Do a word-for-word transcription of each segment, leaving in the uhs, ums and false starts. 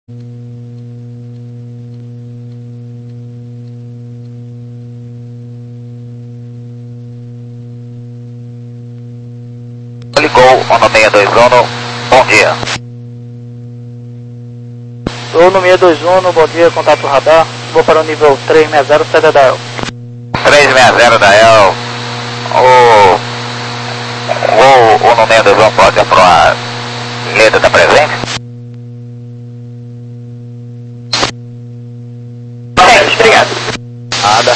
Ligou, Ono seis dois um, bom dia. Ono seis dois um, bom dia, contato radar. Vou para o nível três seis zero, saída da El. três seis zero da El. O, o Ono seis dois um pode aprovar a letra da presente? Certo, obrigado. Nada.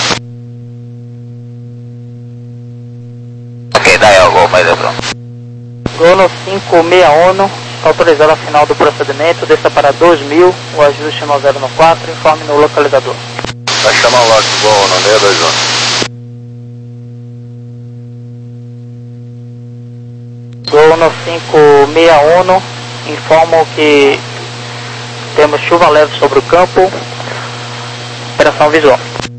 Ok, da El, Gol mais dois um. Ono cinco seis Ono, autorizado a final do procedimento, desça para dois mil, o ajuste no zero no quatro, informe no localizador. Vai chamar o lote Gol, Ono seis dois um. Ono cinco seis Ono, informam que temos chuva leve sobre o campo, operação visual.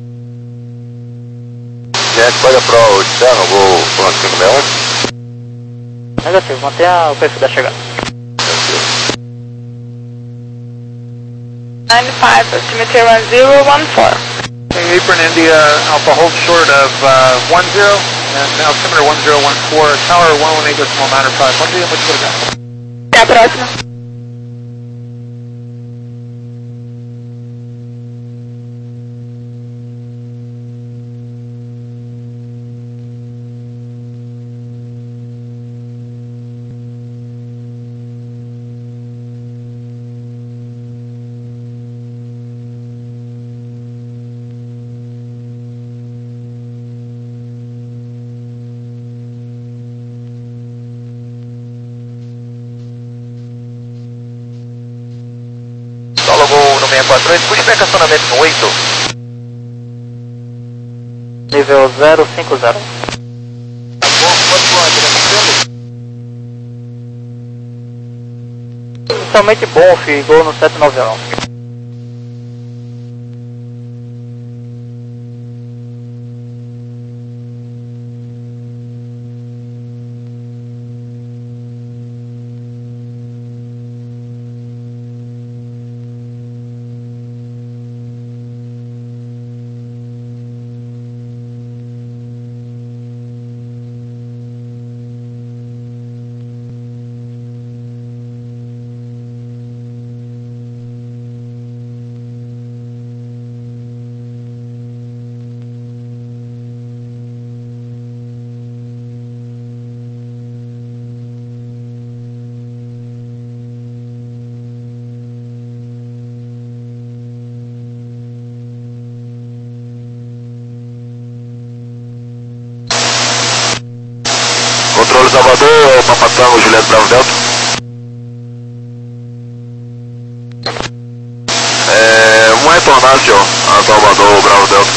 Gente, pode aprovar o Oceano, Gol Ono cinco seis um? Negativo, mantenha o perfil da chegada. nine five, altimeter one zero one four. Apron India, Alpha hold short of uh, one zero, and altimeter one zero one four, tower one one eight decimal nine five. Bom dia, muito obrigado. Até a próxima. Solo Gol no seis quatro dois, puxa para estacionamento no oito. Nível zero cinco zero. Tá bom, quanto quanto, né? Inicialmente bom, ficou no sete nove um. Controle Salvador, Papa Tango, Juliette Bravo Delta. É, um retornácio a Salvador, Bravo Delta.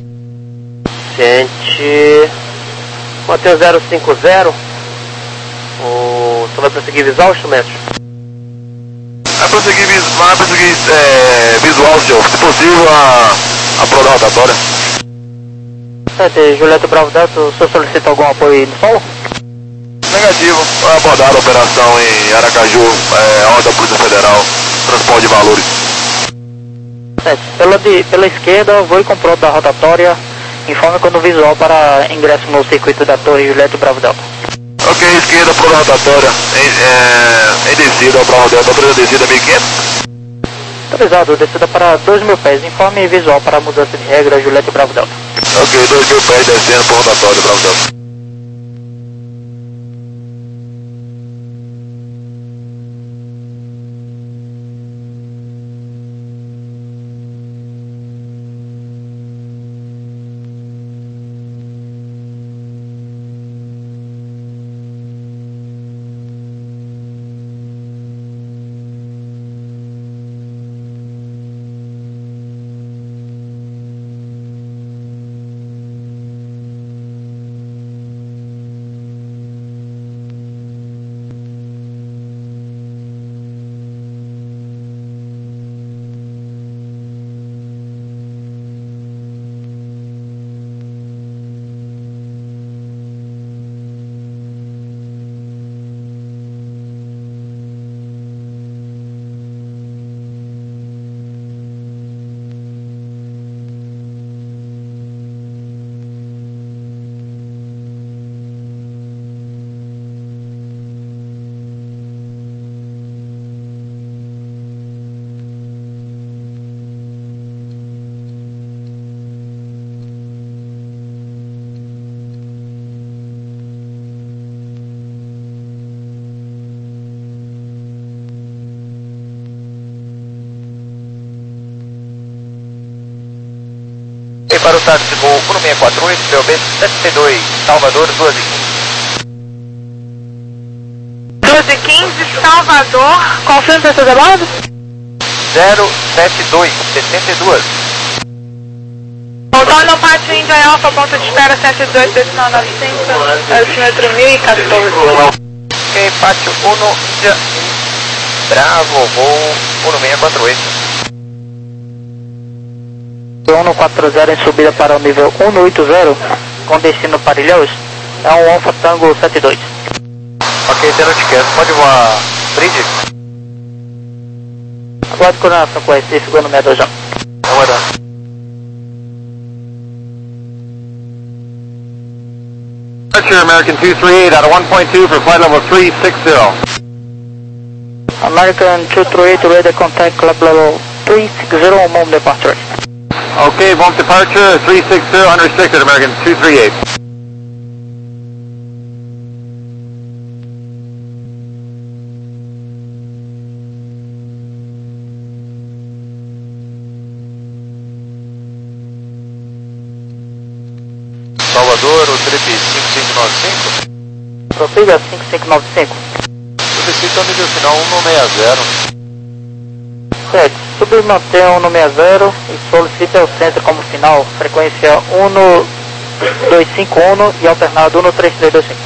Gente, mantém o zero cinco zero. O... Você vai prosseguir visual, instrumentos? Vai prosseguir, vis- vai prosseguir é, visual, senhor. Se possível, a, a prova rotatória. Certo, Juliette Bravo Delta, o senhor solicita algum apoio no solo? Negativo. Vai abordar a operação em Aracaju, é, a ordem da Polícia Federal, transporte de valores. Certo, pela, de, pela esquerda, vou e compro da rotatória, informe quando visual para ingresso no circuito da Torre Juliette Bravo Delta. Ok, esquerda, prova rotatória, em, é, em descida, Bravo Delta, outra descida mil e quinhentos. Autorizado, descida para dois mil pés, informe visual para mudança de regra Juliette Bravo Delta. Ok, dois mil pés descendo por rotatória, Bravo Delta. táxi Gol um seis quatro oito, P O B setenta e dois, Salvador, duas e quinze. duas e quinze, Salvador. Confirma para seus abordos? zero sete dois, setenta e dois. Voltando no Pátio India Alfa, ponto de espera sete dois, decimal nove cinco, altímetro mil e quatorze. Ok, Pátio um, Índia, Bravo, Gol um seis quatro oito. um quatro zero em subida para o nível cento e oitenta, com destino para Ilhéus, é um Alfa Tango setenta e dois. Ok, tendo etiqueta, pode voar Bridge? Aguarde coordenação com esse segundo sessenta e dois já. Vamos dar. Departure American two three eight out of one point two for flight level three six zero. American two three eight, ready contact club level three six zero, on moment departure. Okay, bump departure three six zero, unrestricted American two three eight. Salvador, o trip cinco cinco nove cinco. Prossiga cinco cinco nove cinco. Solicita o nível final um seis zero. sete. Submanter um sessenta e solicite ao centro como final, frequência um dois cinco um e alternado um três três dois cinco.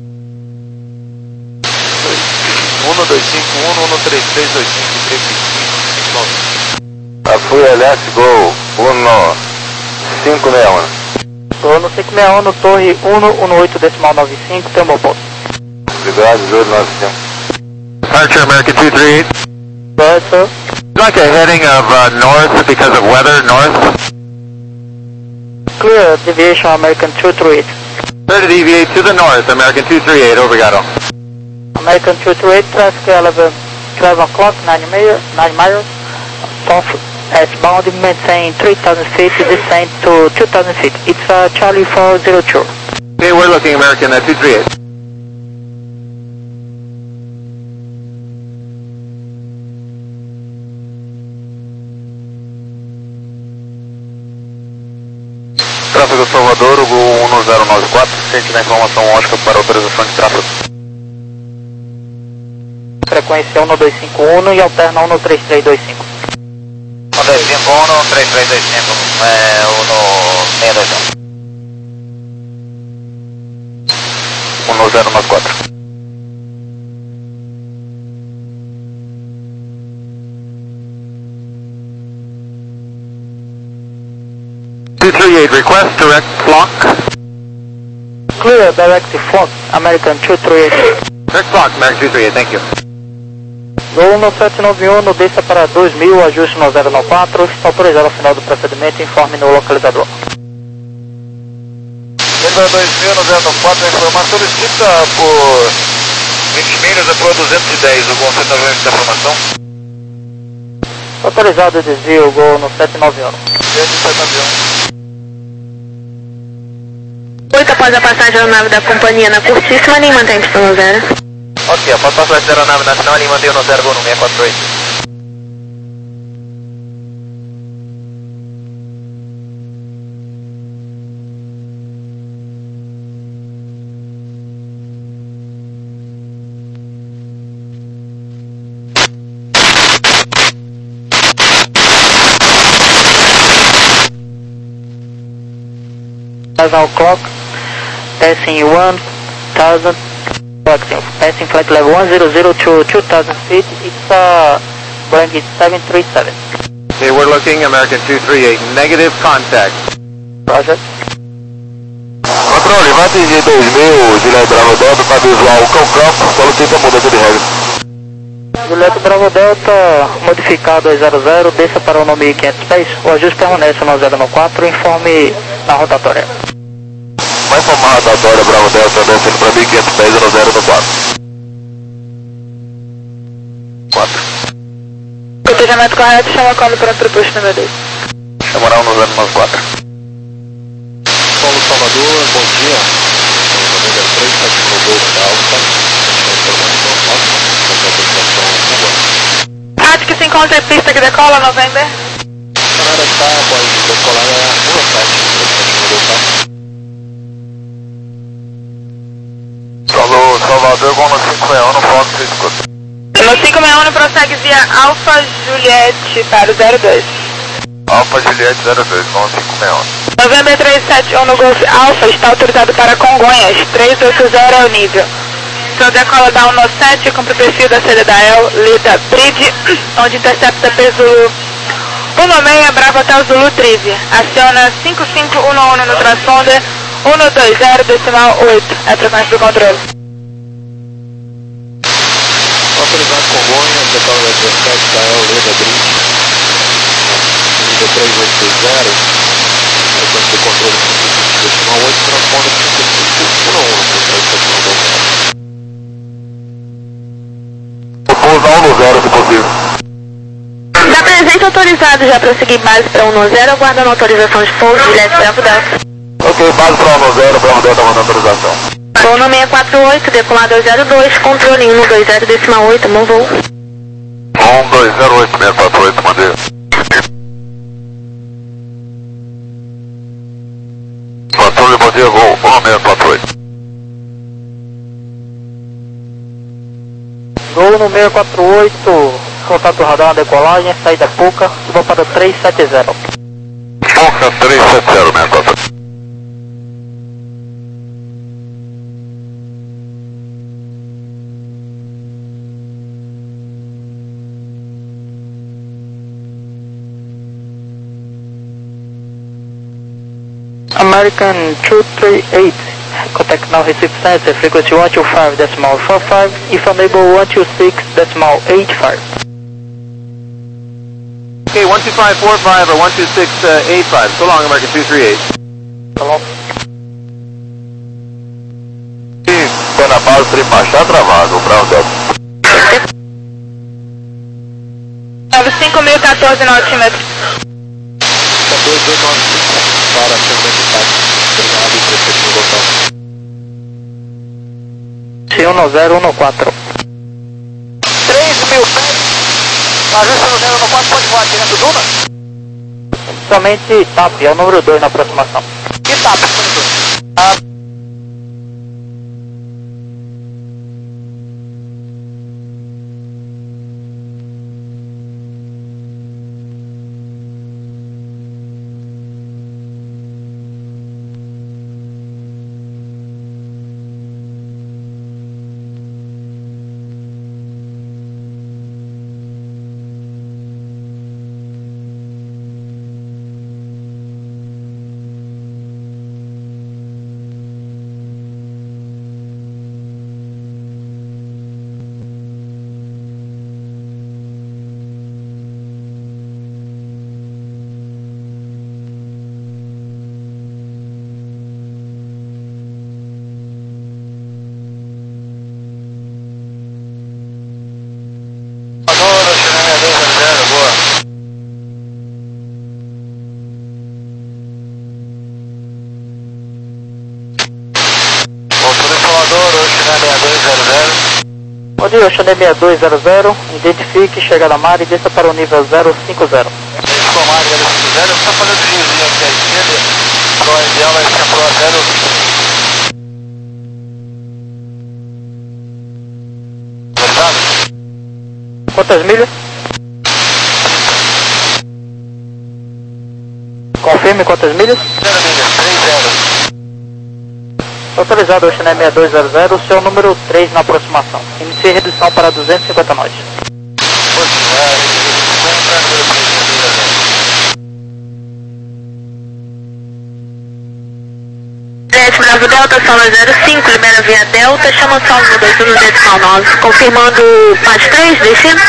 um dois cinco um, um três três dois cinco, trip cinco cinco nove. A Fui Let's Go um cinco seis um. Estou no cinco seis um, torre um um oito, decimal nove cinco, tem o meu posto. Obrigado, Júlio nove cinco. Departure American two three eight. Right, sir. Like a heading of uh, north because of weather, north. Clear, deviation American two three eight. Clear to deviate to the north, American two three eight, obrigado. American two three eight, traffic eleven, twelve o'clock, nine miles, nine miles. South S-bound, maintain three thousand feet, descend to two thousand feet. It's uh, Charlie four zero two. Okay, we're looking American uh, two three eight. Tráfego Salvador, o Gol um zero nove quatro, sente na informação ótica para autorização de tráfego. Frequência um dois cinco um e alterna um três três dois cinco. um dois cinco um, três três dois cinco, é um seis dois um. um zero nove quatro. two three eight, request direct flock. Clear, direct flock, American two three eight. Direct flock, American two three eight, thank you. Gol um sete nove um, desça para dois mil, ajuste no zero nove quatro, está autorizado ao final do procedimento, informe no localizador. Denver dois mil no zero nove quatro, a informação solicita por vinte milhas a Pro duzentos e dez, o Gol cento e noventa da informação. Autorizado o desvio, Gol no sete nove um. sete nove um. oito após a passagem da nave da companhia na curtíssima linha, mantém Y zero. Ok, após passagem da aeronave nacional, ele mantém o zero Gol no seis quatro oito. Seven o'clock, passing one thousand, passing flight level one zero zero to two thousand feet, it's uh, Boeing seven three seven. Okay, we're looking American two three eight, negative contact. Roger. Controle, vai atingir dois mil, Juliette Bravo Delta para visual o Cão solicita a mudança de regra. Juliette Bravo Delta, modificado a zero zero, desça para o nome mil e quinhentos pés, o ajuste permanece no zero nove quatro, informe na rotatória. Vai informar a rotatória Bravo Delta descendo para mil e quinhentos pés no zero nove quatro. quatro. Cotejamento correto, chama quando para o proposto número dois. Chamará no zero nove quatro. Paulo Salvador, bom dia. noventa e três, sete Gol da Alfa. Informação ótima. Rádio que se encontra em pista que decola, November. A parada está, pode decolar a um sete. prossegue via Alfa Juliette para o zero dois. Alfa Juliette zero dois, vamos cinco seis um. November três sete um no Golf Alfa está autorizado para Congonhas, três oito zero é o nível. Seu decola da um nove sete, cumpre o perfil da C D da El, lida Bridge, onde intercepta P-Zulu um nove seis, Bravo Hotel Zulu Trive. Aciona cinco cinco um um no transponder um dois zero decimal oito, é a frequência do controle. Autorizado Congonhas, decola da dezessete da El, lida Bridge, nível três oito zero, frequência do controle cinco cinco decimal oito, transponder cinco cinco um um, três sete um dois zero. Pousar um no zero, se possível. Da presente autorizado, já prosseguir base para um no zero, aguardando autorização de pouso, Juliette Bravo Delta. Ok, base para um no zero, Bravo Delta mandando autorização. Voo no seis quatro oito, decolado ao zero dois, controle um dois zero decimal oito, bom voo. um dois zero oito seis quatro oito, mandei. Patrulha, bom dia, voo um seis quatro oito. Gol no seis quatro oito, contato radar na decolagem, saída Puca, vou para três sete zero. Puca três sete zero, seis quatro oito. American two three eight, contact now receive sensor, frequency one two five decimal four five, if unable one two six decimal eight five. Okay, one two five four five or one two six eight five. So long, American two three eight. Alô? Estou na base para embaixar travado, o Bravo Delta. nove cinco mil e quatorze no altímetro. dois dois nove cinco para acionamento tático. Obrigado e prefeito no local. C um zero um quatro. três mil pés. Agência no zero um quatro, pode voar direto do Duna? Somente T A P, é o número dois na aproximação. Que tá, por Bom dia, Ocean seis dois zero zero, identifique, chega na mar e desça para o nível zero cinco zero. Desce a mar, zero cinco zero, está fazendo girozinho aqui à esquerda, para o ideal vai ser para o zero cinco. Verdade? Quantas milhas? Confirme quantas milhas? zero milhas, três zero. Autorizado Ocean seis dois zero zero, seu número três na aproximação. Inicie redução para duzentos e cinquenta nós. Juliette Bravo Delta, sala zero cinco, libera via Delta, chama só um dois um decimal nove, confirmando parte três, destino.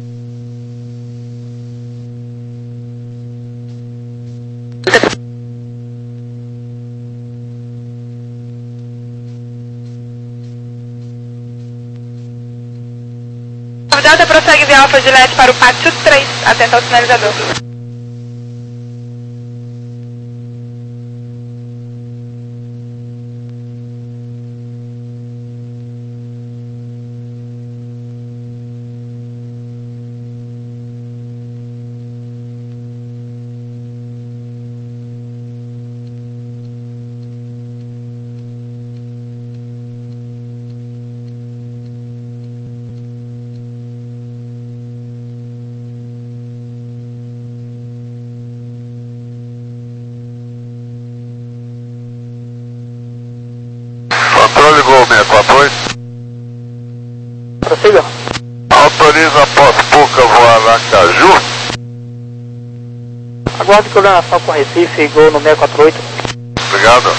Delta prossegue via Alfa Juliette para o pátio três, atento ao sinalizador. Foi. Prossiga. Autoriza após pouca voar Aracaju. Aguarde coordenação com Recife, Gol no seis quatro oito. Obrigado.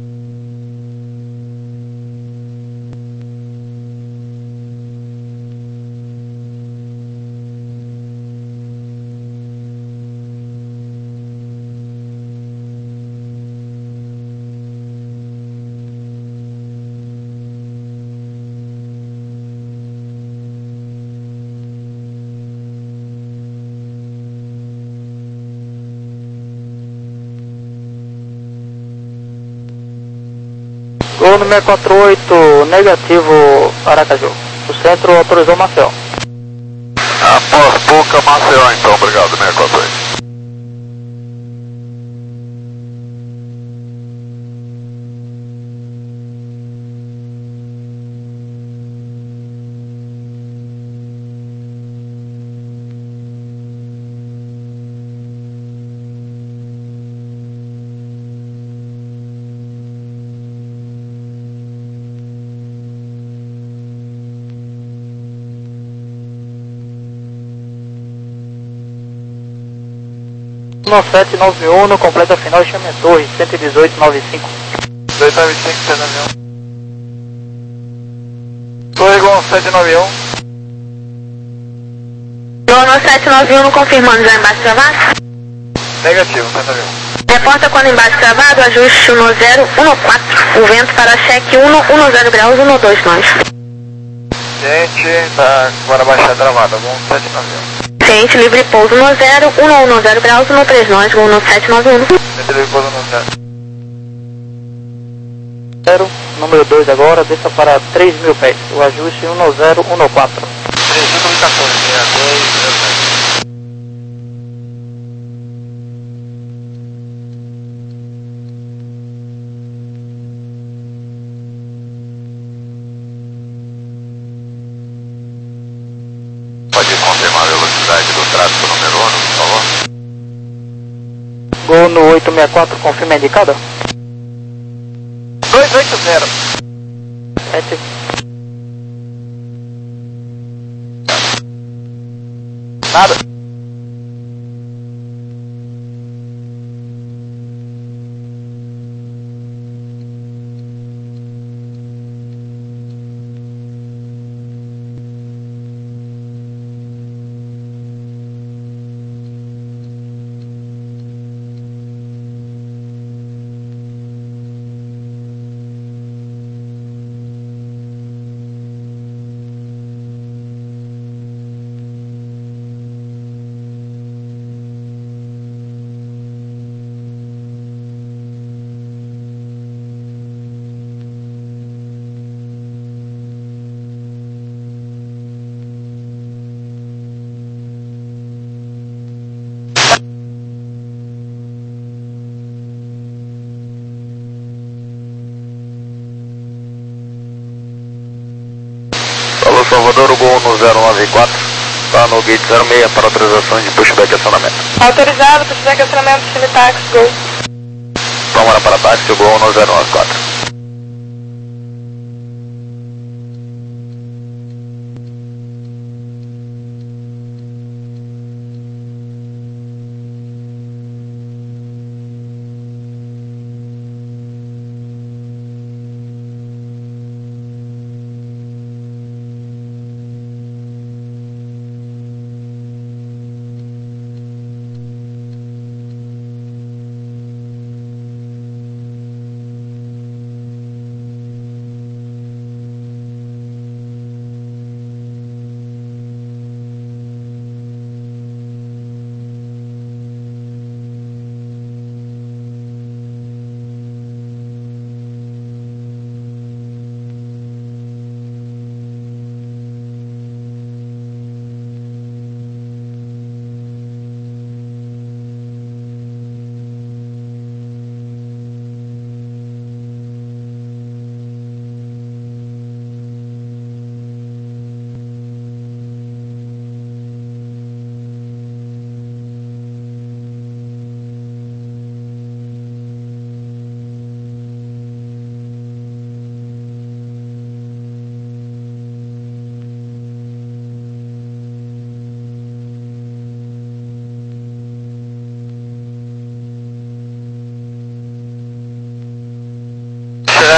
Gol no seis quatro oito, negativo Aracaju. O centro autorizou Maceió. Após pouca Maceió então, obrigado, seis quatro oito. sete nove um, completa final de Chame Torre, cento e dezoito, noventa e cinco. dois nove cinco, sete nove um. Torre Gol sete nove um. Gol no sete nove um, confirmando já embaixo travado. Negativo, sete nove um. Reporta quando embaixo travado, ajuste um zero um quatro. O vento para cheque um zero graus, um dois nove. Gente, tá agora baixada travada, Gol sete nove um. Ciente, livre pouso no zero, um zero graus, um três nove, Gol no sete nove um. Gente, livre pouso no zero. Zero, número dois agora, desça para três mil pés. O ajuste um zero um quatro. três mil e quatorze, seis dois zero sete. Pode confirmar a velocidade do tráfego número um, por favor? Gol no oito seis quatro, confirma a indicada. dois oito zero. sete. Nada. Alô Salvador, o Gol no zero nove quatro. Está no gate zero seis para autorização de pushback e acionamento. Autorizado, pushback acionamento, time táxi, Gol. Toma para táxi, o Gol no zero nove quatro.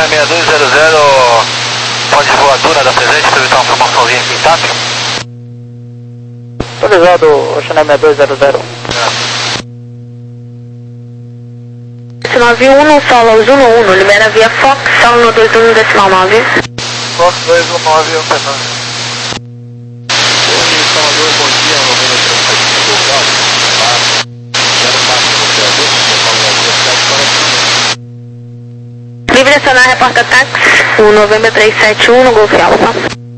China seis dois zero zero, pode voadora da presente, para evitar uma formaçãozinha aqui em Tápio. Autorizado, China seis dois zero zero. nove um, solo uno uno, libera via Fox, solo dois um decimal nove. Fox dois um nove, alternância. Oi, Salvador, bom dia, noventa e três sete cinco Golf, zero quatro operador, Livre acionar, reporta táxi, o November três sete um no Golf Alpha.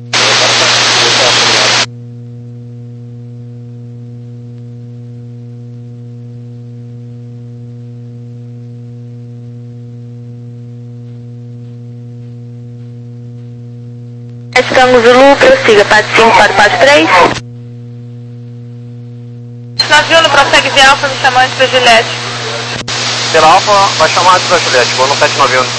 Estamos Zulu, prossiga, P A D cinco, quatro quatro três. nove um, prossegue via Alfa, me chamando para Juliette. Pela Alfa, vai chamar para Juliette, vou no sete nove um.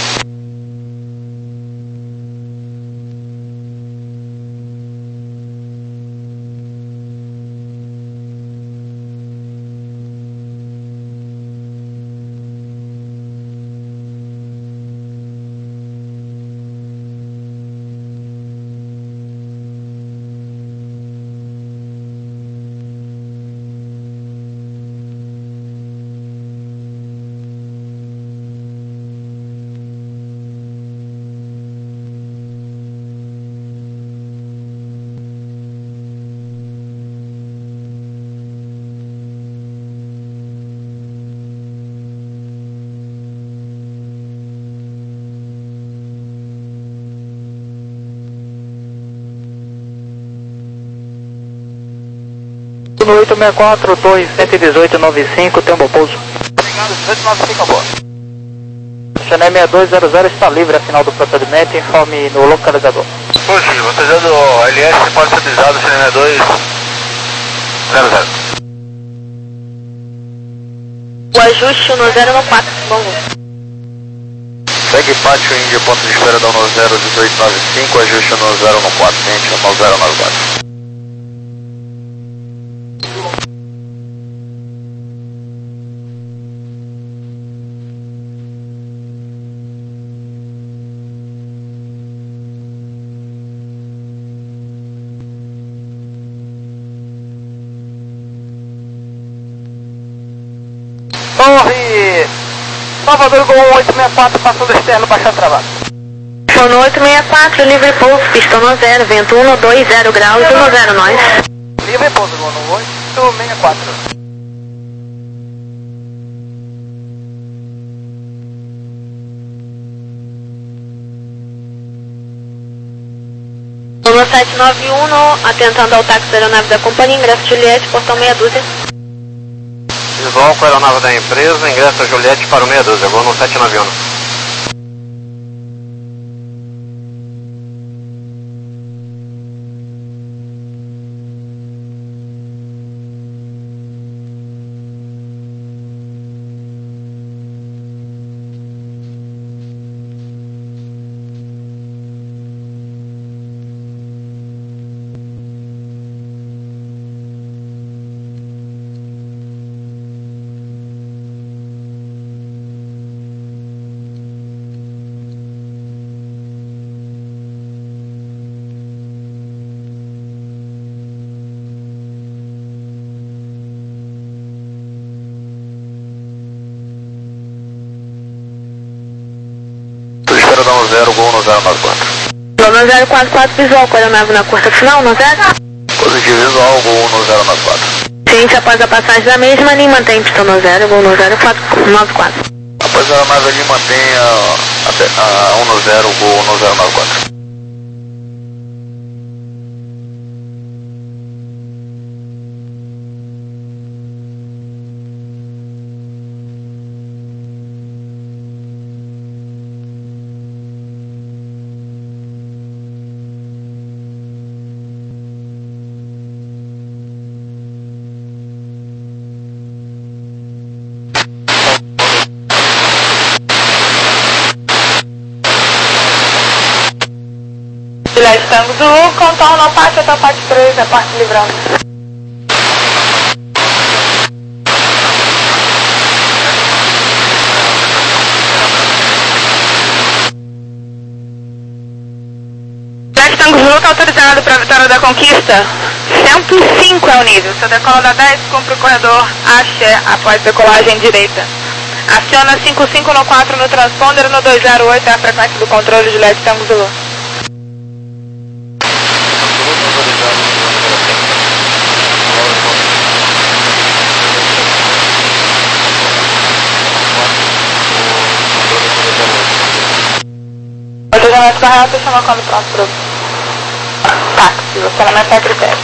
No oito seis quatro, dois um oito nove cinco, tem um bom pouso. Obrigado, dezoito nove cinco, boa. China seis dois zero zero está livre a final do procedimento, informe no localizador. Positivo, utilizando o L S, pode ser utilizado China seis dois zero zero. O ajuste no zero no quatro, bom. Segue pátio Índia, ponto de espera da um zero dezoito nove cinco, ajuste no zero no quatro, gente, no zero nove quatro. Torre Salvador Gol oito seis quatro, passando externo, baixando travado. Sono oito seis quatro, livre pouso, pista no zero, vento um dois zero graus, um zero nós. Livre pouso, Gol oito seis quatro. Sono sete nove um, atentando ao táxi da aeronave da companhia, ingresso Juliette, portão meia dúzia. Visual com a aeronave da empresa, ingressa Juliette para o meia dúzia, vou no sete nove um. Da um zero, gol no zero nove quatro. Sono zero quatro quatro, visual com a aeronave na curta final, no zero. Positivo visual, gol no zero nove quatro. Ciência após a passagem da mesma linha, mantém pista no zero, gol no zero quatro nove quatro. Após a aeronave ali, mantenha a um no zero, gol no zero nove quatro. Já estamos no contorno na parte da parte três, a parte livrando. Vitória da Conquista, cento e cinco é o nível. Seu decola da dez, cumpre o corredor Axé após decolagem direita. Aciona cinco cinco no quatro no transponder, no dois zero oito é a frequência do controle de L E D Tango Zulu. oito janeiro correto, chama quando pronto pro táxi, você não é critério.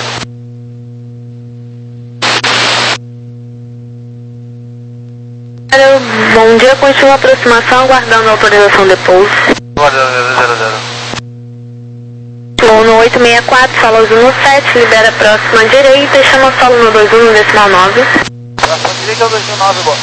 Bom dia, continua a aproximação, aguardando a autorização de pouso. No oito seis quatro, solo no sete, libera a próxima direita e chama solo no dois um, decimal nove. Próxima direita é o dois um nove, boa.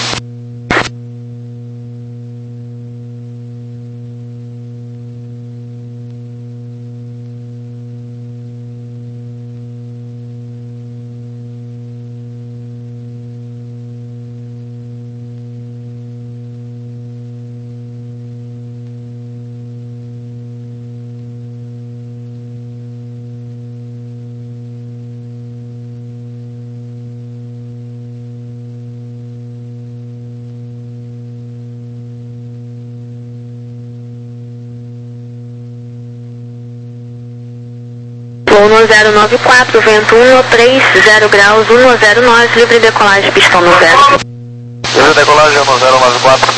um zero nove quatro, vento um três, zero graus, um zero nove, livre decolagem, pistão no zero. Livre decolagem um zero nove quatro.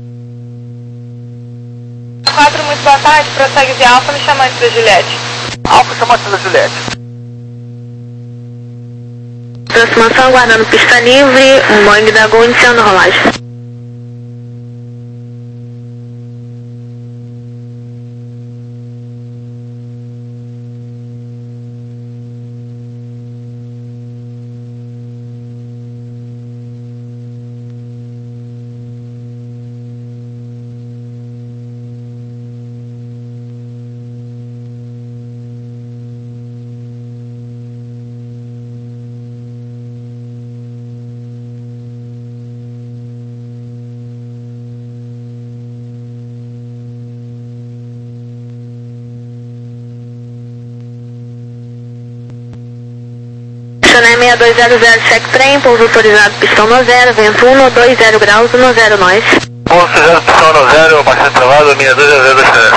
quatro, muito boa tarde, prossegue de Alfa, me chamante da Juliette. Alfa chamante da Juliette. Aproximação, aguardando pista livre, um Boeing da Gol iniciando a rolagem. seis dois zero zero, check trem, pouso autorizado, pistão no zero, vento um, dois zero graus, um zero nós. Pouso zero, pistão no zero, bastante travado, linha dois zero zero dois.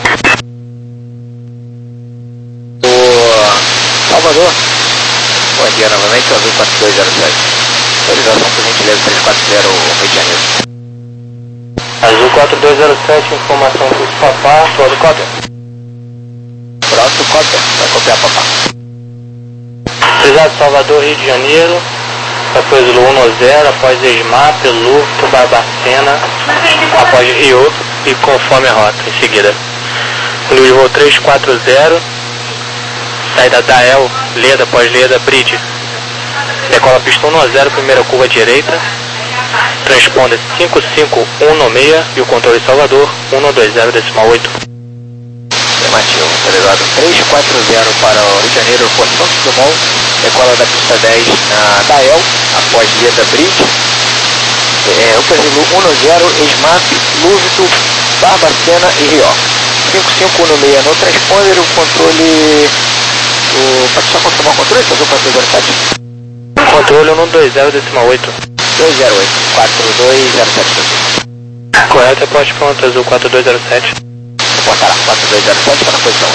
O Salvador, bom dia novamente, o Azul quatro dois zero sete. Autorização por gentileza três quatro zero, Rio de Janeiro. Azul quatro dois zero sete, informação para o Papá, pode cópia. Pronto, cópia, vai copiar Papá. Autorizado Salvador, Rio de Janeiro, após o um zero, após ESMAP, Lufto, Barbacena, após Rio e conforme a rota em seguida. Nível de voo três quatro zero, saída da El, Leda, após Leda, Bridge. Decola pistão no zero, primeira curva direita, transponder cinco cinco um seis e o controle Salvador, um dois zero decimal oito. Afirmativo, autorizado três quatro zero para o Rio de Janeiro, Porto Santos Dumont, decola da pista dez na Dael, após Leda Bridge, é, o Brasil um zero, ESMAP, Lúvito, Barbacena e Rio. cinco cinco um seis no transponder, o controle, o, pode só confirmar o controle, Azul quatro dois zero sete? Controle um dois zero decimal oito. dois zero oito, quatro dois zero sete. Correto, aposto pronto, Azul quatro dois zero sete. Reportará quatro dois zero sete, está na posição.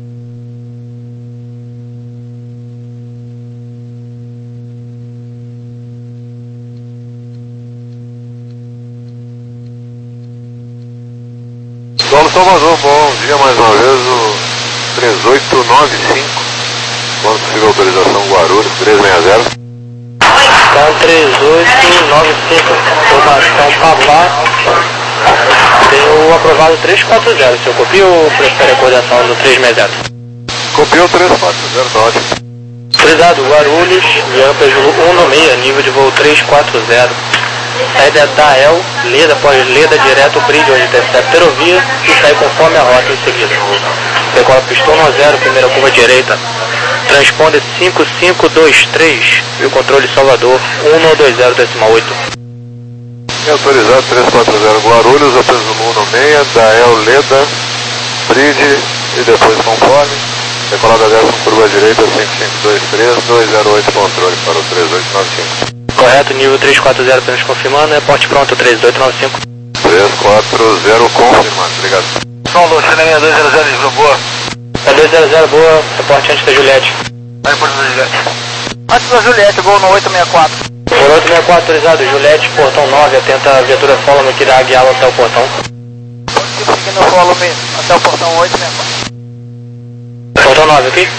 Solo Salvador, bom dia mais uma vez, o três oito nove cinco. Quando possível autorização Guarulhos, três seis zero. Então três oito nove cinco, informação Papá. Tem o aprovado três quatro zero, se eu copio ou prefere a coordenação do três seis zero? Copiou o três quatro zero, tá ótimo. Autorizado Guarulhos, Viampes um seis, nível de voo três quatro zero. Saída da El, Leda, após Leda, direto Bridge, onde intercepta Aerovia e sai conforme a rota em seguida. Decola pistão no zero, primeira curva direita. Transponder cinco cinco dois três e o controle Salvador um dois zero decimal oito. Autorizado três quatro zero Guarulhos, apenas um seis, Dael, Leda, Bridge e depois conforme. Decolada décima, curva direita, cinco cinco dois três, dois zero oito, controle para o três oito nove cinco. Correto, nível três quatro zero, apenas confirmando, reporte pronto, três oito nove cinco. três quatro zero, confirmando, obrigado. Solo, Cineminha dois zero zero, Lisboa. É dois zero zero, boa, reporte antes da Juliette. Aeroporto da Juliette. Antes da Juliette, voo no oito seis quatro. Por oito seis quatro, autorizado, Juliette, portão nove, atenta a viatura Follow-me que irá guiá-lo até o portão. Seguindo o Follow-me até o portão oito seis quatro. Portão nove, ok?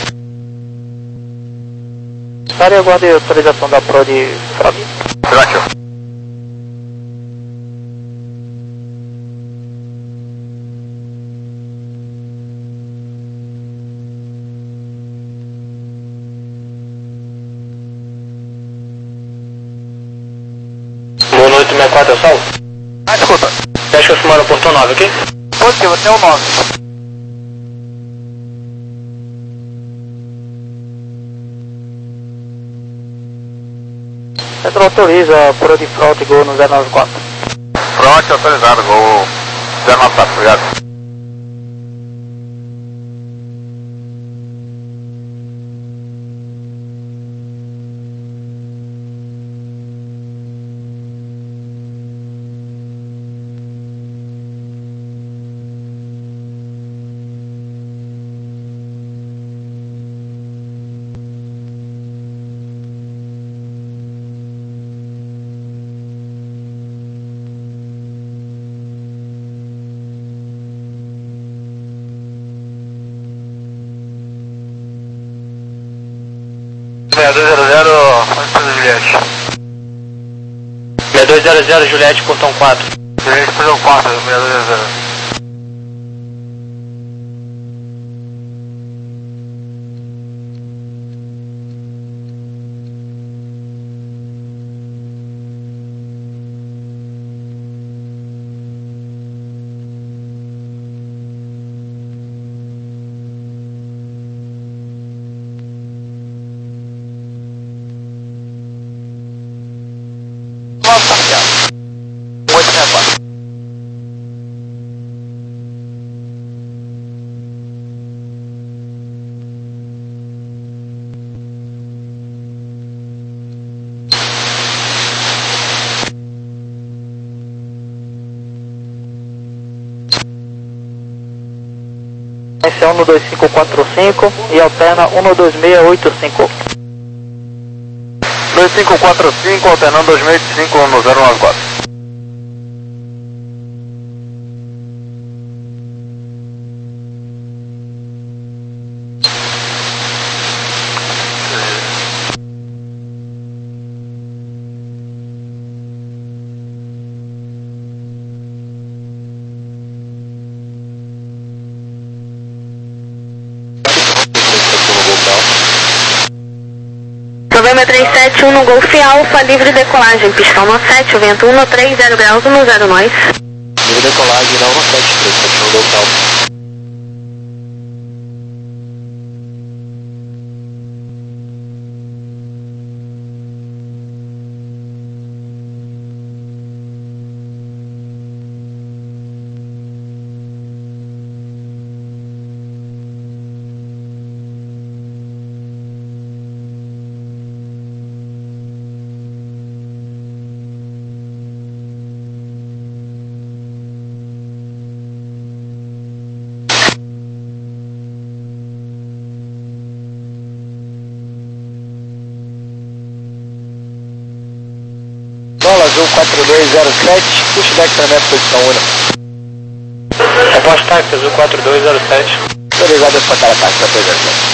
Espere e aguarde a autorização da Pro de Frog. Rádio. Boa noite, seis quatro, é o Sol? Ah, escuta. Fecha confirmando o portão nove, ok? Positivo, tem o nove. Centro autoriza a Pro de Front Gol no zero nove quatro. Front autorizado, gol zero nove quatro, obrigado. seis dois zero zero, antes da Juliette. seis dois zero zero, Juliette, portão quatro. Juliette, portão quatro, seis dois zero zero. oito seis quatro. Esse é um dois cinco quatro cinco e alterna um dois seis oito cinco. dois cinco quatro cinco, alternando dois seis oito cinco no zero nove quatro. Novembro três sete um no Golf Alfa, livre decolagem, pistão no sete, o vento um três zero graus, um zero nós. Livre decolagem, não no sete três sete um Golf Alfa. Bola azul quatro dois zero sete, pushback para minha posição um. Reporte táxi, azul quatro dois zero sete. Autorizado para cada táxi da posição.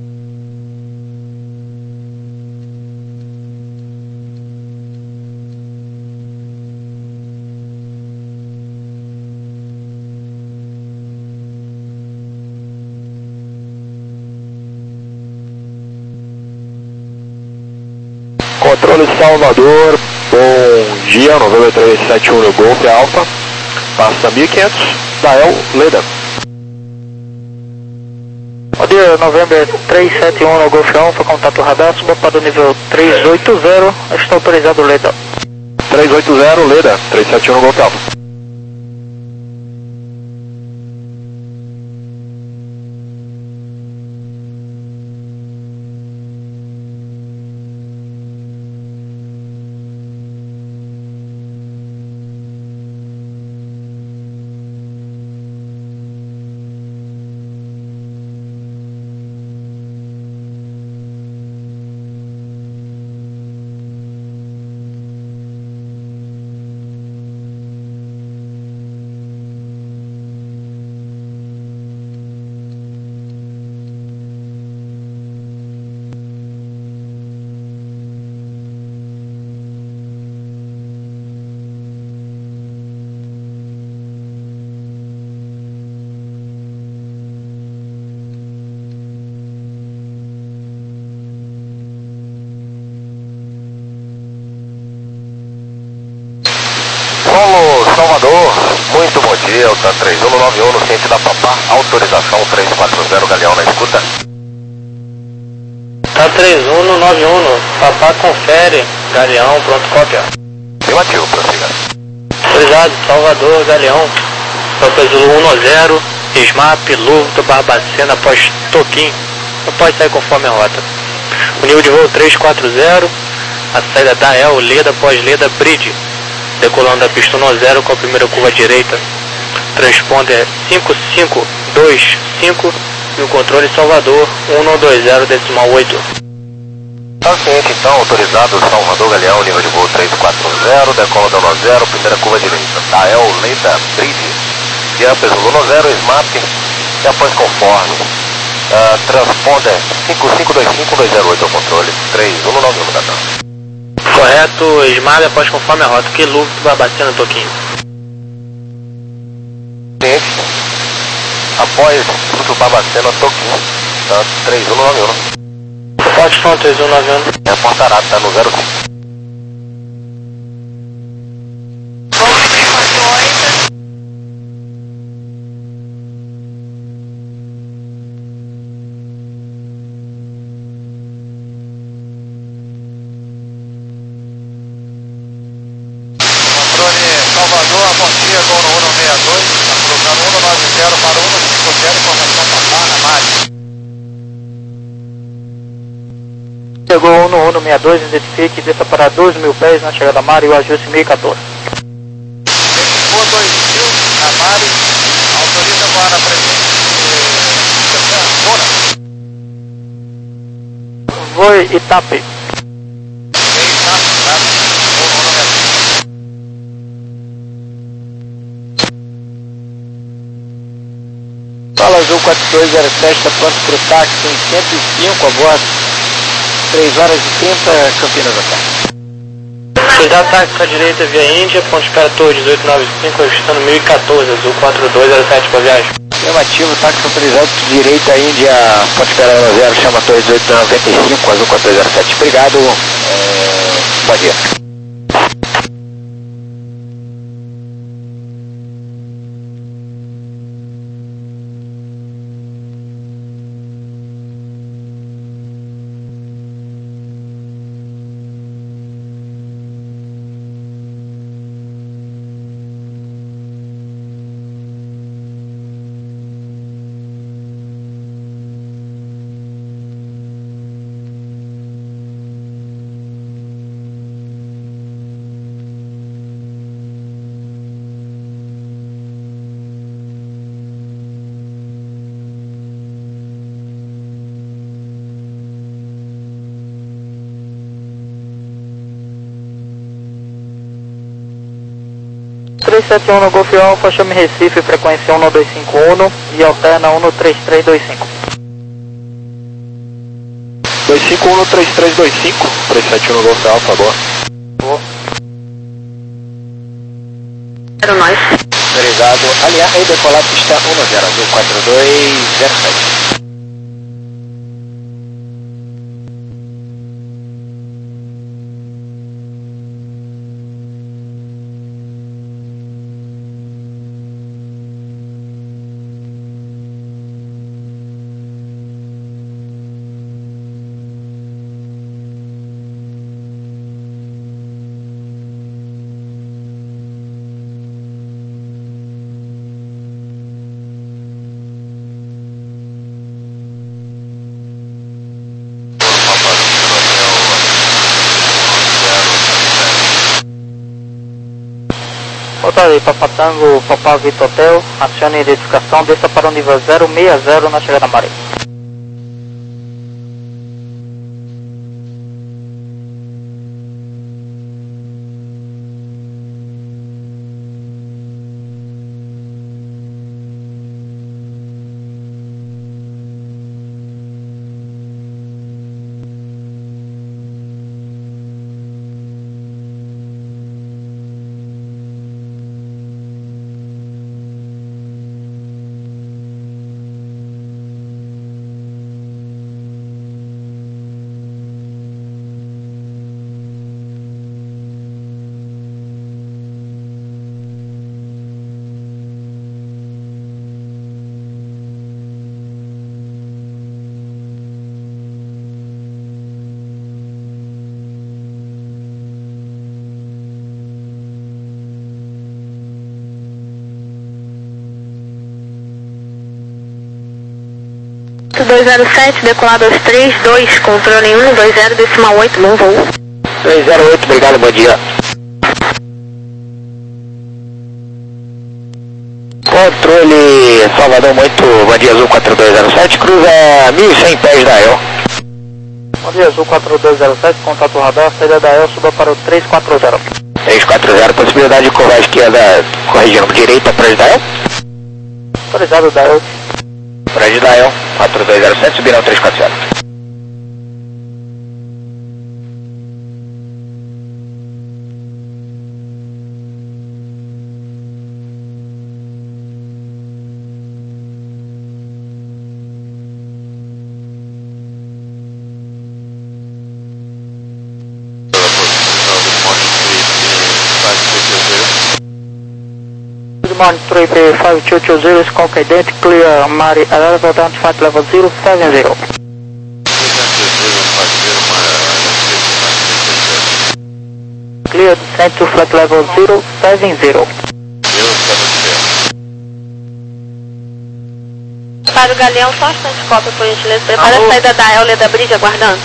Controle Salvador, bom dia, Novembro três sete um no Golf Alfa, passa mil e quinhentos, Dael, Leda. Bom dia, Novembro três sete um no Golf Alfa, contato radar, suba para o nível três oito zero, está autorizado Leda. três oito zero, Leda, três sete um no Golf Alfa. Muito bom dia, Alta três um nove um no ciente da Papá, autorização três quatro zero, Galeão na escuta. Tá três um nove um, Papá confere, Galeão, pronto, cópia. Afirmativo, prossiga. Autorizado, Salvador, Galeão, Papa Zulu um zero, SMAP, Luto, Barbacena, após Toquim, não pode sair conforme a rota. O nível de voo três quatro zero, a saída da El, Leda, pós-Leda, Bridge, decolando da pista um zero com a primeira curva à direita, transponder cinco cinco dois cinco e o controle Salvador um dois zero decimal oito. Tá ciente então, autorizado Salvador Galeão, nível de voo três quatro zero, decola da um zero, primeira curva à direita, da El, Leda, Bridge, Yampes um zero, SMAP, e após conforme. Uh, transponder cinco cinco dois cinco dois zero oito ao controle, três um nove um da T A M. Correto, SMAP após conforme a rota, que Luto, Barbacena, Toquinho. Ciente, após Luto, Barbacena, Toquinho, tá, três um nove um. Forte Fã três um nove um. É a portarada, tá no zero cinco. Salvador, bom dia, gol no um seis dois, está colocando um nove zero para um cinco zero, informação Papá na margem. Chegou um no um seis dois, identifique, desça para doze mil pés na chegada da Mari e o ajuste mil e quatorze. Identificou dois mil na Mari, autoriza agora a presença de Zona. Voi Itape. Fala Azul quatro dois zero sete, está pronto para o táxi em cento e cinco a bordo, três horas e trinta, Campinas da tarde. Cuidado, táxi com a direita via Índia, ponto espera Torre dezoito noventa e cinco, ajustando mil e quatorze, Azul quatro dois zero sete para viagem. Afirmativo, táxi autorizado direita Índia, ponto espera um zero, chama Torre dezoito noventa e cinco, Azul quatro dois zero sete. Obrigado, é... bom dia. três sete um no Golf Alpha, chame Recife, frequência um dois cinco um e alterna um três três dois cinco. dois cinco um três três dois cinco, três sete um no Golf Alpha, agora. Boa. Era nós. Autorizado, alinhar e decolar pista um zero, Azul quatro dois zero sete. Volta aí, Papatango, Papá Vitor Hotel, acione a identificação, desça para o nível zero seis zero na chegada da Mari. zero sete, decolado aos três dois, controle um dois zero decimal oito, bom voo. três zero oito, obrigado, bom dia. Controle Salvador, muito bom dia, Azul quatro dois zero sete, cruza mil e cem pés da E L. Bom dia, Azul quatro dois zero sete, contato radar, saída da E L, suba para o três quatro zero. três quatro zero, possibilidade de curvar à esquerda, corrigindo por direita, para da E L. Autorizado da E L. Para da E L, quatro dois zero sete, subirão três quatro zero. Good morning, three P five two two zero, is confident, clear, Mari, arrival down to flight level zero seven zero. Clear, descent to flight level zero seven zero. Para o Galeão, só bastante cópia, por gentileza. Prepara a saída da E L, da Bridge, aguardando.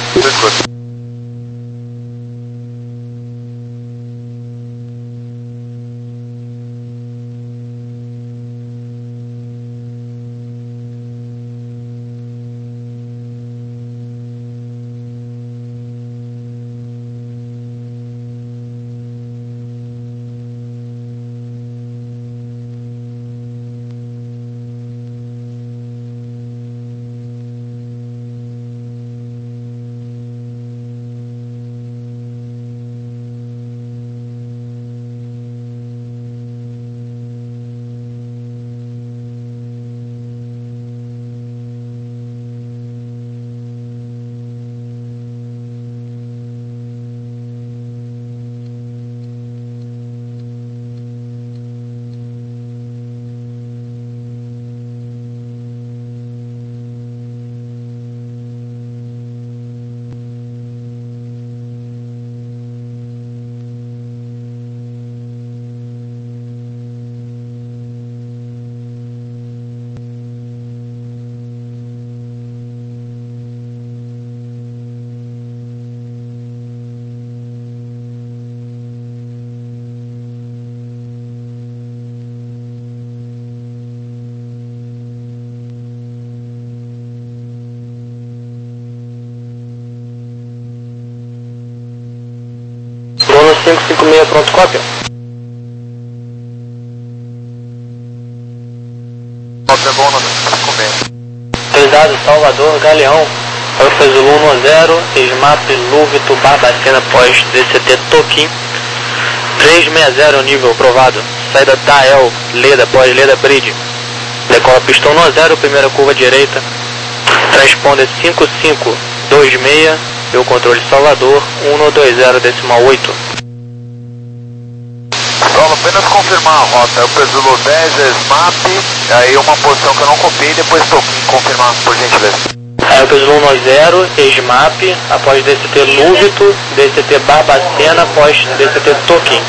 cinco cinco seis, pronto, cópia. Cópia, bom, nós vamos comer. Autorizado, Salvador, Galeão, Alfa Zulu um zero, Smap, Lúvito, Barbacena, pós D C T, Toquim, trezentos e sessenta, nível aprovado. Saída da E L, Leda, pós Leda, Bridge. Decola pistão no zero, primeira curva direita. Transponder cinco cinco dois seis, eu controle Salvador, um dois zero decimal oito. Paulo, apenas confirmar a rota. Eu Zulu dez, Smap, aí uma posição que eu não copiei, depois estou confirmar, por gentileza. Aí o Zulu um zero, Smap, após D C T Lúvito, D C T Barbacena, após D C T Toquim.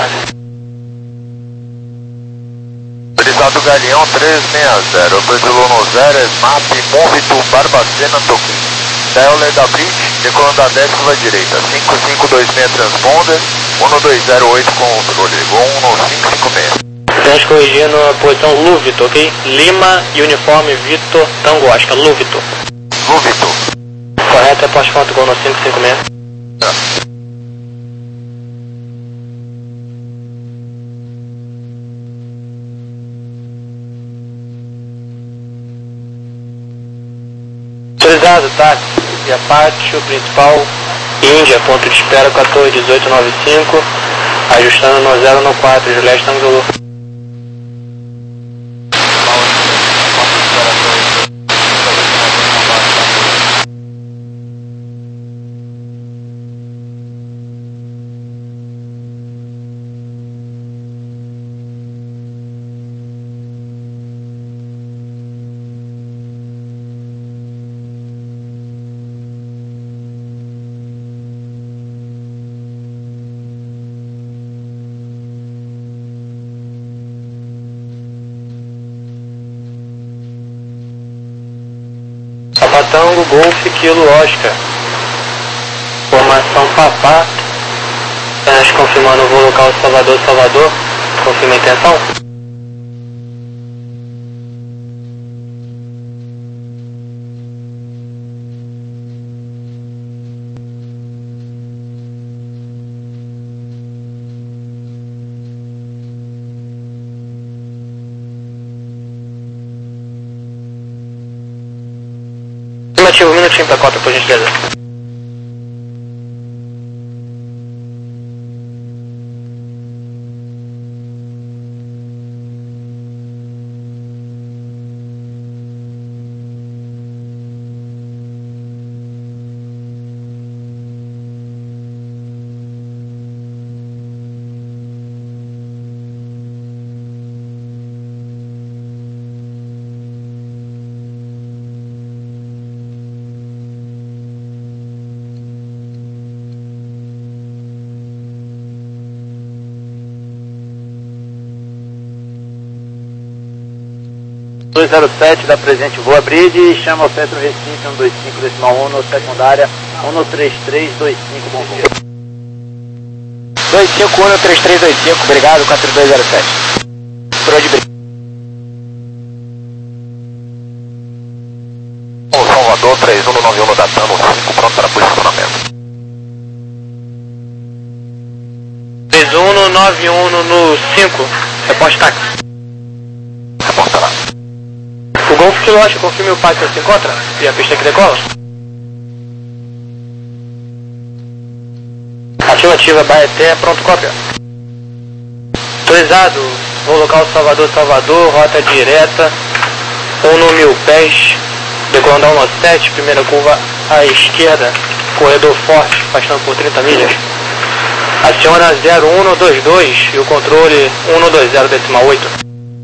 Autorizado Galeão três seis zero, eu Zulu um zero, Smap, Múvito, Barbacena, Toquim. Da E L da Bridge, decolando da dez, curva direita, cinco cinco dois seis transponder, um dois zero oito controle, um cinco cinco seis. Estamos corrigindo a posição Lúvito, ok? Lima, Uniforme, Vitor, Tango, Oscar, Lúvito. Lúvito. Correto, é pós-ponto, gol no cinco cinco seis. É. Autorizado, táxi, via pátio, principal, Índia, ponto de espera quatorze dezoito noventa e cinco, ajustando no zero no quatro, Juliette Tango Zulu. Tango, Golf, Kilo, Oscar. Formação Papá. Apenas confirmando o voo local Salvador, Salvador. Confirma a intenção. Afirmativo, um minutinho para a cota, por gentileza. dois zero sete da presente Voa Bridge e chama o Centro Recife um dois cinco decimal um, secundária um três três dois cinco, bom voo. dois cinco um três três dois cinco, obrigado, quatro dois zero sete. Por de Bridge. O Salvador três um nove um no Datano cinco, pronto para posicionamento. três um nove um no cinco, reporte táxi. Reportará. O Golf Kilo Oscar, confirme o P A C se encontra e a pista que decola. Afirmativa, Baeté, pronto, cópia. Autorizado, voo local Salvador, Salvador, rota direta, um no mil pés, decolando a um sete, primeira curva à esquerda, corredor forte, passando por trinta milhas. Aciona zero um dois dois e o controle um dois zero decimal oito.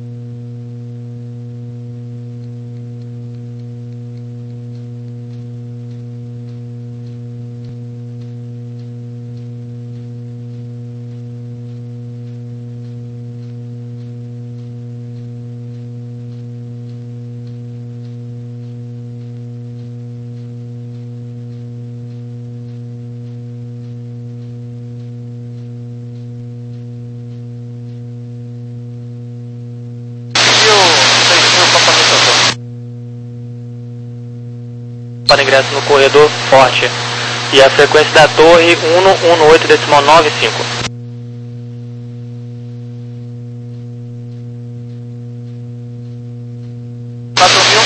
Para ingresso no corredor forte e a frequência da torre um um oito decimal nove cinco. quatro mil,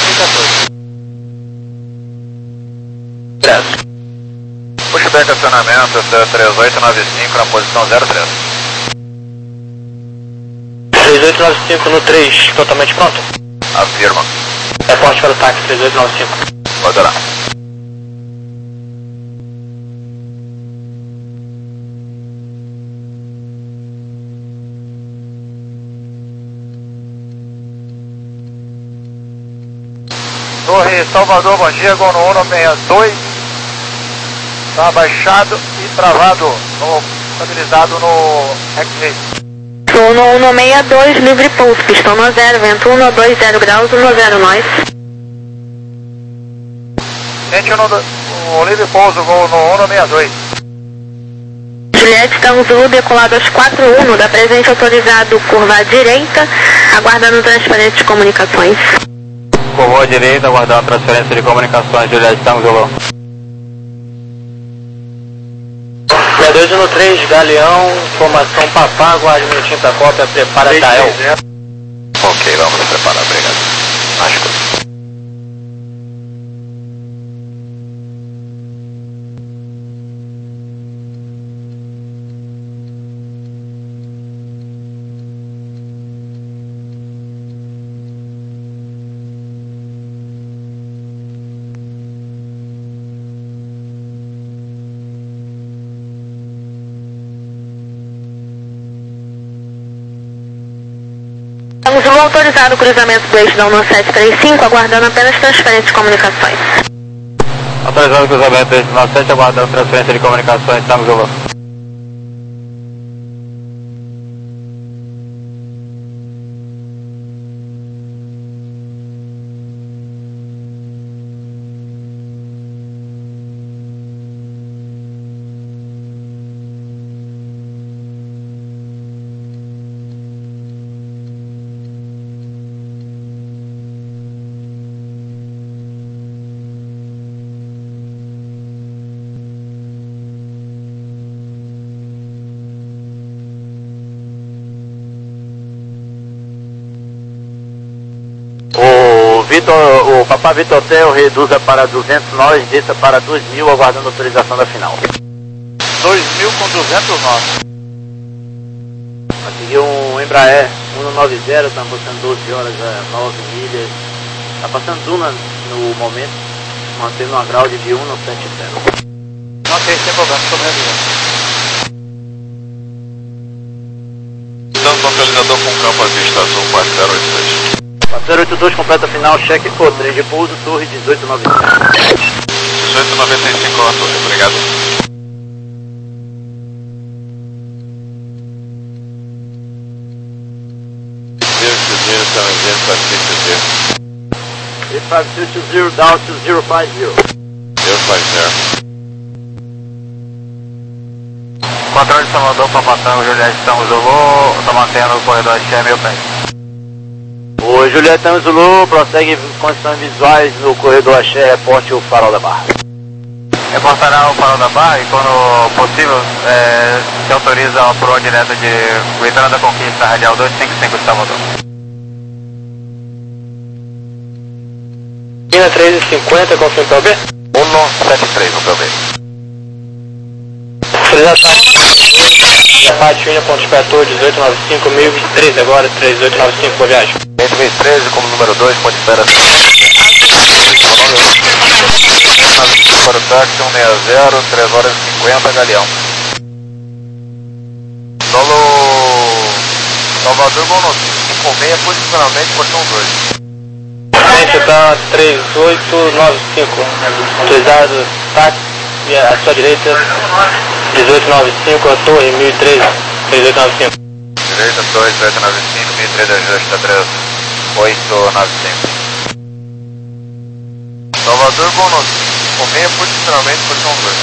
Ingresso. Pushback acionamento três oito nove cinco na posição zero três. três oito nove cinco no três, totalmente pronto. Afirma. Reporte para o táxi três oito nove cinco. Poderá. Torre Salvador, bom dia, Gol no um seis dois. Está abaixado e travado, no, estabilizado no X-Ray. Sono um seis dois, livre pulso, pistão no zero, vento um dois zero graus, um zero nós. Gente, no, o livre pouso, Gol no um seis dois. Juliette, Tango Zulu, decolado aos quatro um, da presente autorizado, curva à direita, aguardando transferência de comunicações. Curva à direita, aguardando transferência de comunicações, Juliette Tango Zulu. seis dois um três, Galeão, formação Papá, aguarde um minutinho para a cópia, prepara a Tael. Ok, vamos nos preparar, obrigado. Mágico. Tango Zulu autorizado o cruzamento do eixo da um sete três cinco, aguardando apenas transferência de comunicações. Autorizado o cruzamento do eixo nove sete, aguardando transferência de comunicações, Tango Zulu. Vitor, o Papa Vitor Hotel reduza para duzentos nós, desça para dois mil, aguardando a autorização da final. dois mil com duzentos nós. Consegui um Embraer cento e noventa, está passando doze horas, nove milhas. Está passando Duna no momento, mantendo uma grau de cento e setenta. Ok, sem problema, estou me avisando. Dando localizador com campo à vista azul quatro zero oito dois. quatro zero oito dois, completa final, cheque por três de pouso, torre dezoito noventa e cinco. dezoito noventa e cinco, a torre, obrigado. zero zero zero zero five two zero down to zero five zero. zero five zero. Controle de Salvador, Papatango, Juliette, estamos Zulu, estou mantendo o corredor Axé, meu pé. O Juliette Zulu prossegue condições visuais no corredor Axé, reporte o farol da barra. Reportará o farol da barra e quando possível é, se autoriza a proa direta de Vitória da Conquista, radial duzentos e cinquenta e cinco de Salvador. Pina três e cinquenta, confirma para o B? cento e setenta e três, no P B. Patinha, ponto inspetor, dezoito noventa e cinco, mil e vinte e três agora, três oito nove cinco, boa viagem. Entre mil e treze, como número dois, ponto de espera. Para o táxi cento e sessenta, três horas e cinquenta, Galeão. Solo Salvador, bom notícia, cinco seis, posicionamento, portão dois. Frente está três oito nove cinco, autorizado táxi à sua direita, dezoito noventa e cinco, a torre mil e treze, três oito nove cinco. Direita, dois oito nove cinco, mil e treze, ajusta três oito nove cinco. Salvador, bom notícia, cinco seis, posicionamento, portão dois.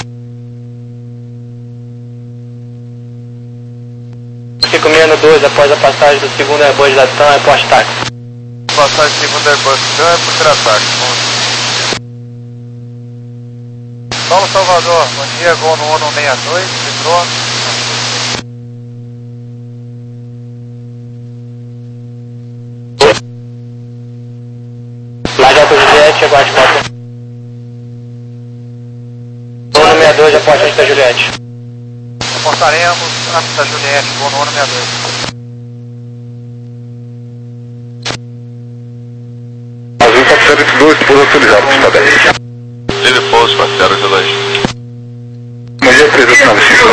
cinco seis dois, após a passagem do segundo Airbus da TAM, reporte táxi. Passagem segundo Airbus TAM é por ataque. Paulo Salvador, bom dia, gol no um seis dois, metrô. Major Juliette, aguarde quatro. um seis dois, aporte antes da Juliette. Reportaremos antes da Juliette, gol no um seis dois. Azul quatro zero oito dois, pouso autorizado, pista dez. Livre pouso, quatro zero oito dois. Bom dia, três oito nove cinco.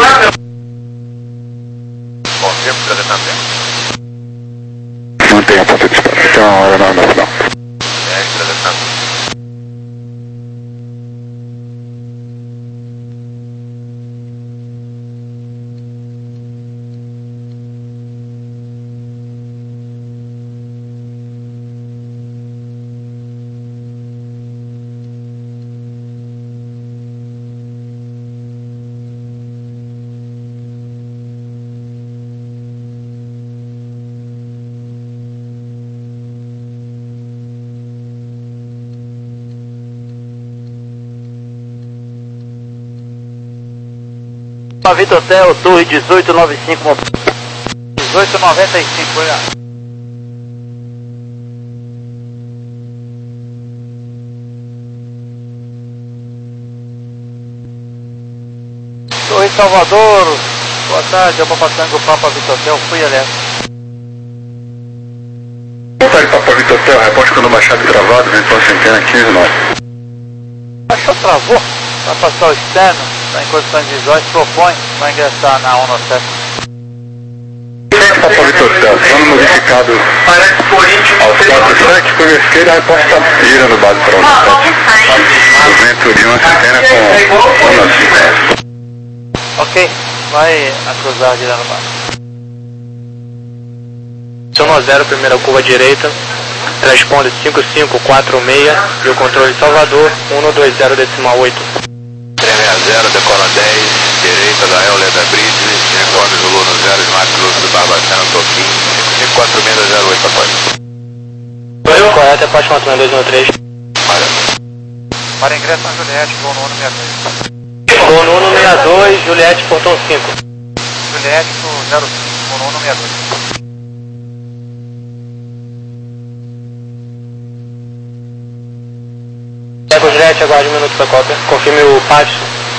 Bom tempo, três oito nove cinco. Mantenha a ponta de espera, até uma hora na final. É, três oito nove cinco. Vitor Hotel, torre dezoito noventa e cinco. dezoito noventa e cinco, olha. Torre Salvador, boa tarde, é o Papatango, Papa Vitor Hotel, fui alerta. Boa tarde, Papa Vitor Hotel, reporte quando Machado travado, vento centena quinze nove. Achou, travou, vai passar o externo, está em condições visuais, propõe, vai ingressar na um sete. Papa Vitor Hotel, plano modificado aos quatro sete, por esquerda, reporte está girando base para um sete. O vento de uma centena com um cinco. Ok, vai acusar girando base. Sono zero, primeira curva direita, transponde cinco cinco quatro seis e o controle Salvador, um dois zero decimal oito. três seis zero, decola dez, direita da Euler da Bridge, Recorde Zulu no zero, Smart Luz do Barbacena, Toquinho, cinco quatro seis zero oito, após. Correto, é parte quatro dois um três. Para ingresso na Juliette, voo no um seis dois. Voo no um seis dois, Juliette, portão cinco. Juliette, zero cinco, voo no um seis dois. sete, aguarde um minuto para cópia. Confirme o pátio.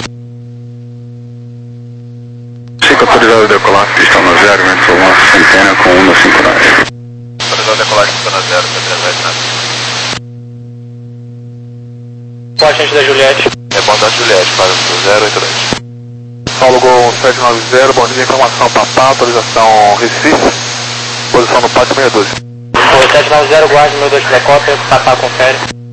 cinco autorizado a decolar, pista no zero, vento um, centena com um no cinco nove. Autorizado a decolagem, pista no zero, P três oito nove. Poste antes da Juliette. Reponta da Juliette, faz o zero oito dois. Paulo Gol sete nove zero, bom dia, informação Papá, autorização Recife, posição no pátio meia doze. Oi, sete nove zero, guarde meu dois para cópia, Papá confere.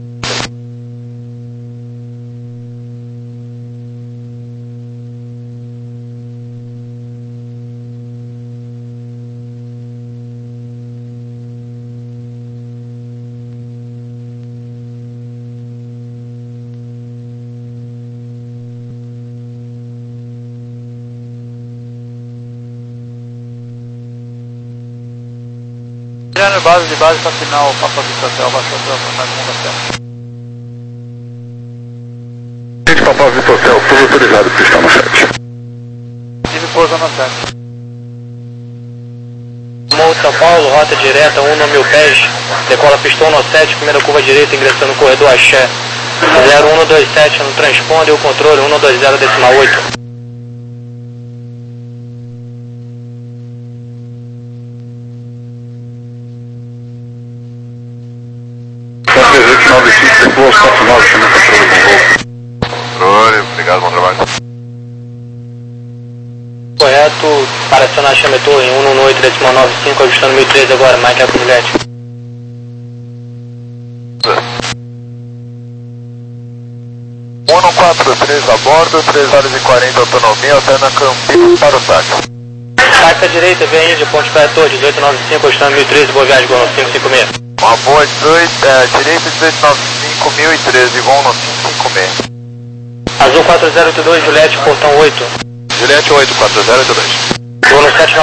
Tirando base de base para final, Papa Vitor Hotel, baixou para mais um hotel. Gente, Papa Vitor Hotel, tudo autorizado, pista no sete. Tive pouso no sete. Morro São Paulo, rota direta, um no mil pés. Decola pistão no sete, primeira curva direita, ingressando no corredor Axé. zero um dois sete no transponder, o controle um dois zero decimal oito. trezentos e noventa e cinco, depois quatro nove, chama controle com voo. Controle, obrigado, bom trabalho. Correto, para acionar Chametor em um um oito decimal nove cinco, ajustando mil e treze agora, Mike é com Juliette. um um quatro três a bordo, três horas e quarenta autonomia, até na Campinas para o táxi. Táxi à direita, V I de Ponte Corretor, dezoito noventa e cinco, ajustando mil e treze, boa viagem, Gol cinco cinco seis. Uma boa dezoito, é, direita dezoito noventa e cinco, mil e treze, Gol no cinco cinco seis. Azul quatro zero oito dois, Juliette, portão oito. Juliette oito, quatro zero oito dois. Gol no sete